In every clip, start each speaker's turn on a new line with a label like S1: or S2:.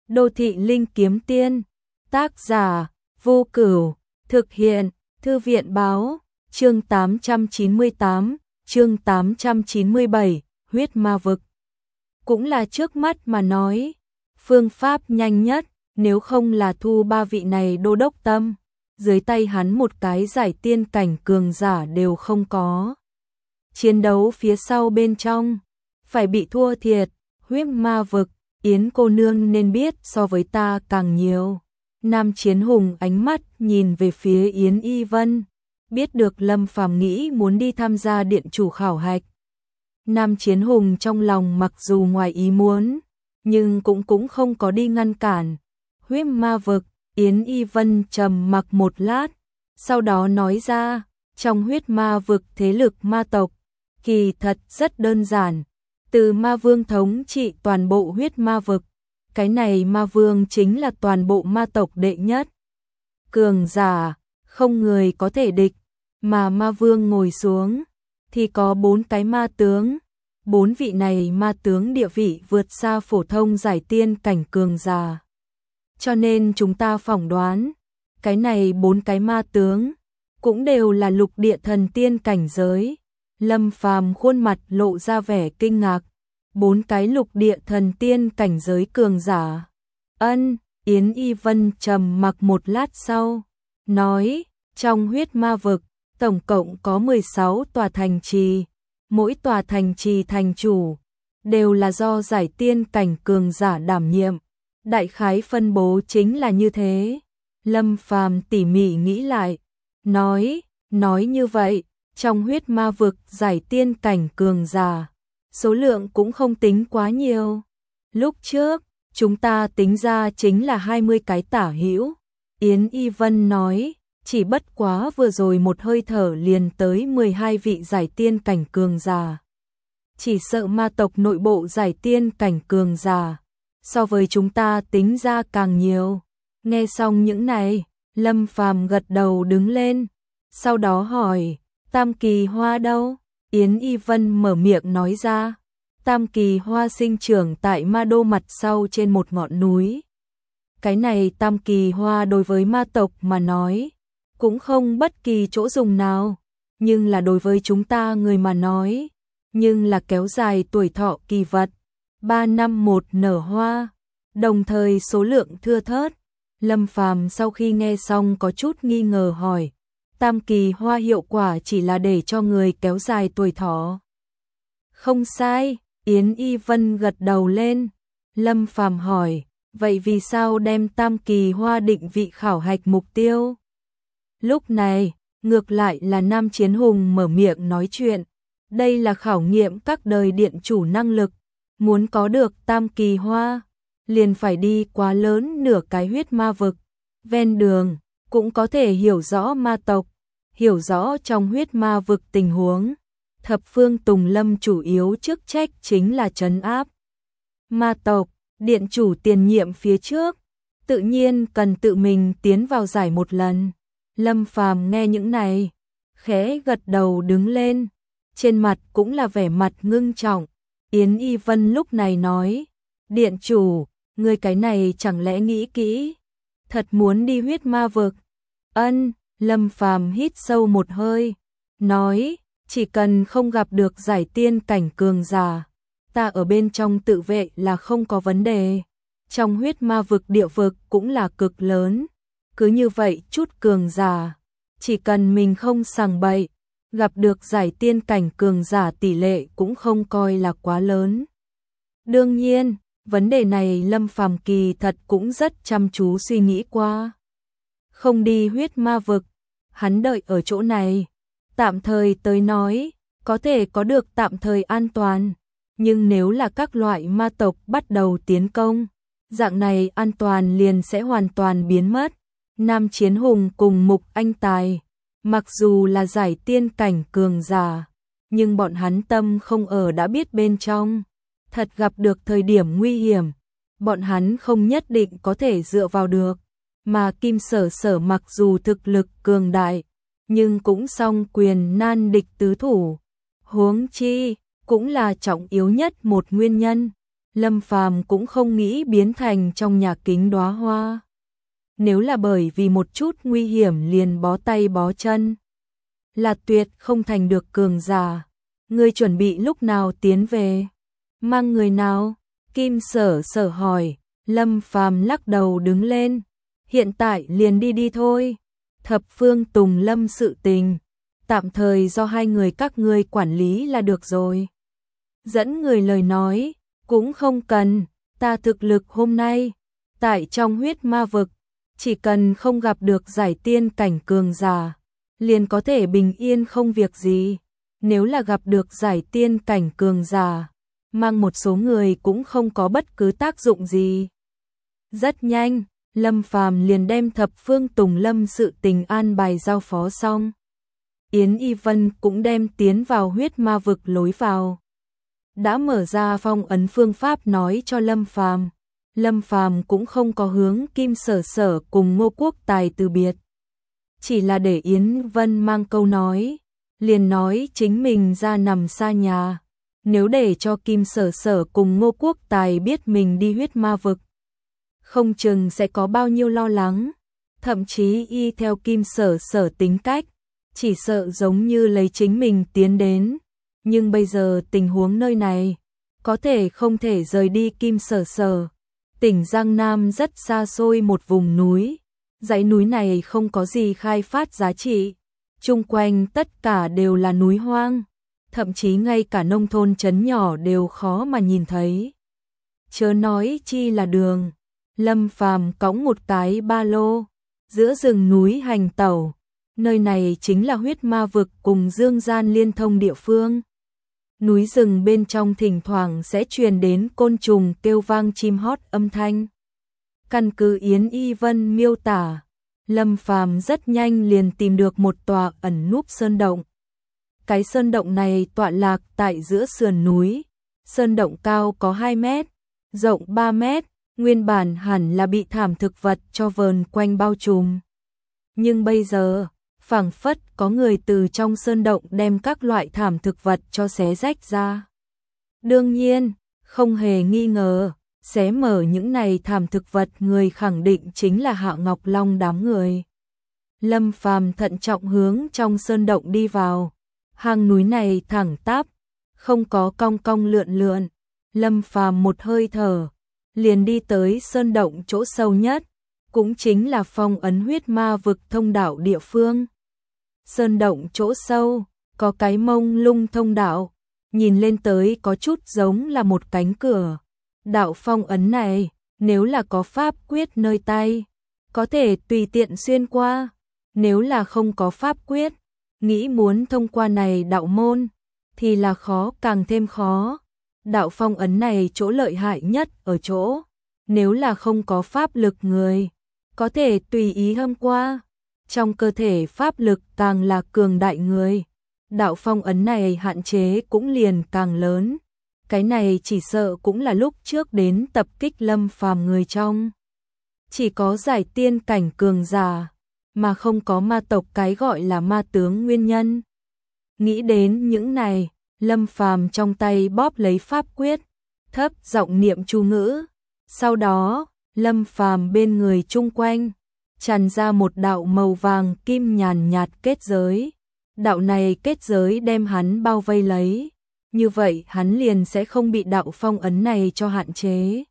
S1: Đô thị linh kiếm tiên, tác giả, Vô Cửu, thực hiện, Thư viện báo, chương 898, chương 897, huyết ma vực. Cũng là trước mắt mà nói, phương pháp nhanh nhất, nếu không là thu ba vị này đô đốc tâm, dưới tay hắn một cái giải tiên cảnh cường giả đều không có. Chiến đấu phía sau bên trong, phải bị thua thiệt, huyết ma vực, Yến cô nương nên biết so với ta càng nhiều. Nam Chiến Hùng ánh mắt nhìn về phía Yến Y Vân, biết được Lâm Phàm nghĩ muốn đi tham gia điện chủ khảo hạch. Nam Chiến Hùng trong lòng mặc dù ngoài ý muốn, nhưng cũng không có đi ngăn cản. Huyết ma vực, Yến Y Vân trầm mặc một lát, sau đó nói ra, trong huyết ma vực thế lực ma tộc, kỳ thật rất đơn giản, từ ma vương thống trị toàn bộ huyết ma vực, cái này ma vương chính là toàn bộ ma tộc đệ nhất. Cường giả, không người có thể địch, mà ma vương ngồi xuống, thì có 4 cái ma tướng. 4 vị này ma tướng địa vị vượt xa phổ thông giải tiên cảnh cường giả. Cho nên chúng ta phỏng đoán, cái này 4 cái ma tướng, cũng đều là lục địa thần tiên cảnh giới. Lâm Phàm khuôn mặt lộ ra vẻ kinh ngạc, 4 cái lục địa thần tiên cảnh giới cường giả. Ân, Yến Y Vân trầm mặc một lát sau, nói, trong huyết ma vực, tổng cộng có 16 tòa thành trì, mỗi tòa thành trì thành chủ, đều là do giải tiên cảnh cường giả đảm nhiệm. Đại khái phân bố chính là như thế. Lâm Phàm tỉ mỉ nghĩ lại, nói như vậy, trong huyết ma vực giải tiên cảnh cường giả, số lượng cũng không tính quá nhiều. Lúc trước, chúng ta tính ra chính là 20 cái tả hữu. Yến Y Vân nói, chỉ bất quá vừa rồi một hơi thở liền tới 12 vị giải tiên cảnh cường giả. Chỉ sợ ma tộc nội bộ giải tiên cảnh cường giả, so với chúng ta tính ra càng nhiều. Nghe xong những này, Lâm Phàm gật đầu đứng lên, sau đó hỏi, Tam Kỳ Hoa đâu? Yến Y Vân mở miệng nói ra, Tam Kỳ Hoa sinh trưởng tại ma đô mặt sau trên một ngọn núi. Cái này Tam Kỳ Hoa đối với ma tộc mà nói, cũng không bất kỳ chỗ dùng nào, nhưng là đối với chúng ta người mà nói, nhưng là kéo dài tuổi thọ kỳ vật, 3 năm một nở hoa, đồng thời số lượng thưa thớt. Lâm Phàm sau khi nghe xong có chút nghi ngờ hỏi, Tam Kỳ Hoa hiệu quả chỉ là để cho người kéo dài tuổi thọ? Không sai, Yến Y Vân gật đầu lên. Lâm Phàm hỏi, vậy vì sao đem Tam Kỳ Hoa định vị khảo hạch mục tiêu? Lúc này, ngược lại là Nam Chiến Hùng mở miệng nói chuyện, đây là khảo nghiệm các đời điện chủ năng lực, muốn có được Tam Kỳ Hoa, liền phải đi quá lớn nửa cái huyết ma vực, ven đường, cũng có thể hiểu rõ ma tộc, hiểu rõ trong huyết ma vực tình huống. Thập Phương Tùng Lâm chủ yếu chức trách chính là trấn áp ma tộc, điện chủ tiền nhiệm phía trước, tự nhiên cần tự mình tiến vào giải một lần. Lâm Phàm nghe những này, khẽ gật đầu đứng lên, trên mặt cũng là vẻ mặt ngưng trọng. Yến Y Vân lúc này nói, điện chủ, người cái này chẳng lẽ nghĩ kỹ, thật muốn đi huyết ma vực? Ân, Lâm Phàm hít sâu một hơi, nói, chỉ cần không gặp được giải tiên cảnh cường giả, ta ở bên trong tự vệ là không có vấn đề. Trong huyết ma vực địa vực cũng là cực lớn, cứ như vậy chút cường giả, chỉ cần mình không sằng bậy, gặp được giải tiên cảnh cường giả tỷ lệ cũng không coi là quá lớn. Đương nhiên, vấn đề này Lâm Phàm kỳ thật cũng rất chăm chú suy nghĩ qua. Không đi huyết ma vực, hắn đợi ở chỗ này, tạm thời tới nói, có thể có được tạm thời an toàn, nhưng nếu là các loại ma tộc bắt đầu tiến công, dạng này an toàn liền sẽ hoàn toàn biến mất. Nam Chiến Hùng cùng Mục Anh Tài, mặc dù là giải tiên cảnh cường giả, nhưng bọn hắn tâm không ở đã biết bên trong, thật gặp được thời điểm nguy hiểm, bọn hắn không nhất định có thể dựa vào được, mà Kim Sở Sở mặc dù thực lực cường đại, nhưng cũng song quyền nan địch tứ thủ, huống chi cũng là trọng yếu nhất một nguyên nhân, Lâm Phàm cũng không nghĩ biến thành trong nhà kính đóa hoa. Nếu là bởi vì một chút nguy hiểm liền bó tay bó chân, là tuyệt không thành được cường giả. Ngươi chuẩn bị lúc nào tiến về? Mang người nào? Kim Sở Sở hỏi. Lâm Phàm lắc đầu đứng lên. Hiện tại liền đi thôi. Thập Phương Tùng Lâm sự tình, tạm thời do hai người các ngươi quản lý là được rồi. Dẫn người lời nói, cũng không cần, ta thực lực hôm nay, tại trong huyết ma vực, chỉ cần không gặp được giải tiên cảnh cường giả, liền có thể bình yên không việc gì. Nếu là gặp được giải tiên cảnh cường giả, mang một số người cũng không có bất cứ tác dụng gì. Rất nhanh, Lâm Phàm liền đem Thập Phương Tùng Lâm sự tình an bài giao phó xong. Yến Y Vân cũng đem tiến vào huyết ma vực lối vào. Đã mở ra phong ấn phương pháp nói cho Lâm Phàm. Lâm Phàm cũng không có hướng Kim Sở Sở cùng Ngô Quốc Tài từ biệt. Chỉ là để Yến Vân mang câu nói, liền nói chính mình ra nằm xa nhà. Nếu để cho Kim Sở Sở cùng Ngô Quốc Tài biết mình đi huyết ma vực, không chừng sẽ có bao nhiêu lo lắng. Thậm chí y theo Kim Sở Sở tính cách, chỉ sợ giống như lấy chính mình tiến đến. Nhưng bây giờ tình huống nơi này, có thể không thể rời đi Kim Sở Sở. Tỉnh Giang Nam rất xa xôi một vùng núi, dãy núi này không có gì khai phát giá trị, chung quanh tất cả đều là núi hoang, thậm chí ngay cả nông thôn trấn nhỏ đều khó mà nhìn thấy. Chớ nói chi là đường. Lâm Phàm cõng một cái ba lô, giữa rừng núi hành tẩu, nơi này chính là huyết ma vực cùng dương gian liên thông địa phương. Núi rừng bên trong thỉnh thoảng sẽ truyền đến côn trùng kêu vang chim hót âm thanh. Căn cứ Yến Y Vân miêu tả, Lâm Phàm rất nhanh liền tìm được một tòa ẩn núp sơn động. Cái sơn động này tọa lạc tại giữa sườn núi, sơn động cao có 2 mét, rộng 3 mét, nguyên bản hẳn là bị thảm thực vật cho vờn quanh bao trùm. Nhưng bây giờ, phảng phất có người từ trong sơn động đem các loại thảm thực vật cho xé rách ra. Đương nhiên, không hề nghi ngờ, xé mở những này thảm thực vật người khẳng định chính là Hạ Ngọc Long đám người. Lâm Phàm thận trọng hướng trong sơn động đi vào. Hang núi này thẳng tắp, không có cong cong lượn lượn. Lâm Phàm một hơi thở, liền đi tới sơn động chỗ sâu nhất, cũng chính là phong ấn huyết ma vực thông đạo địa phương. Sơn động chỗ sâu, có cái mông lung thông đạo, nhìn lên tới có chút giống là một cánh cửa. Đạo phong ấn này, nếu là có pháp quyết nơi tay, có thể tùy tiện xuyên qua. Nếu là không có pháp quyết, nghĩ muốn thông qua này đạo môn, thì là khó càng thêm khó. Đạo phong ấn này chỗ lợi hại nhất ở chỗ, nếu là không có pháp lực người, có thể tùy ý hâm qua. Trong cơ thể pháp lực càng là cường đại người, đạo phong ấn này hạn chế cũng liền càng lớn. Cái này chỉ sợ cũng là lúc trước đến tập kích Lâm Phàm người trong. Chỉ có giải tiên cảnh cường giả, mà không có ma tộc cái gọi là ma tướng nguyên nhân. Nghĩ đến những này, Lâm Phàm trong tay bóp lấy pháp quyết, thấp giọng niệm chú ngữ. Sau đó, Lâm Phàm bên người chung quanh tràn ra một đạo màu vàng kim nhàn nhạt kết giới. Đạo này kết giới đem hắn bao vây lấy, như vậy hắn liền sẽ không bị đạo phong ấn này cho hạn chế.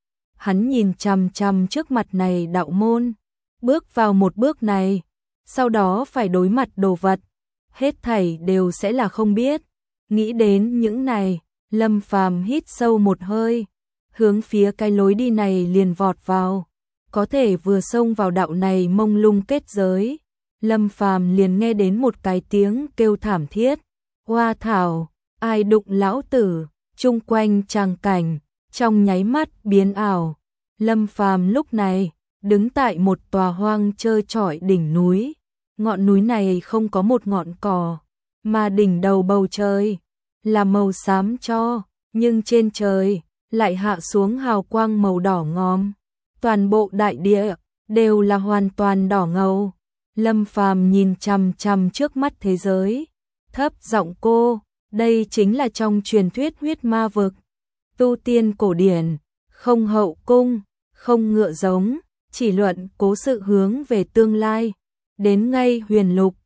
S1: Hắn nhìn chằm chằm trước mặt này đạo môn, bước vào một bước này, sau đó phải đối mặt đồ vật, hết thảy đều sẽ là không biết. Nghĩ đến những này, Lâm Phàm hít sâu một hơi, hướng phía cái lối đi này liền vọt vào. Có thể vừa xông vào đạo này mông lung kết giới, Lâm Phàm liền nghe đến một cái tiếng kêu thảm thiết. Hoa thảo, ai đụng lão tử? Chung quanh tràng cảnh trong nháy mắt biến ảo. Lâm Phàm lúc này đứng tại một tòa hoang trơ trọi đỉnh núi. Ngọn núi này không có một ngọn cỏ, mà đỉnh đầu bầu trời là màu xám cho, nhưng trên trời lại hạ xuống hào quang màu đỏ ngòm. Toàn bộ đại địa đều là hoàn toàn đỏ ngầu. Lâm Phàm nhìn chằm chằm trước mắt thế giới, thấp giọng cô, đây chính là trong truyền thuyết huyết ma vực. tu tiên cổ điển, không hậu cung, không ngựa giống, chỉ luận cố sự hướng về tương lai. Đến ngay huyền lục,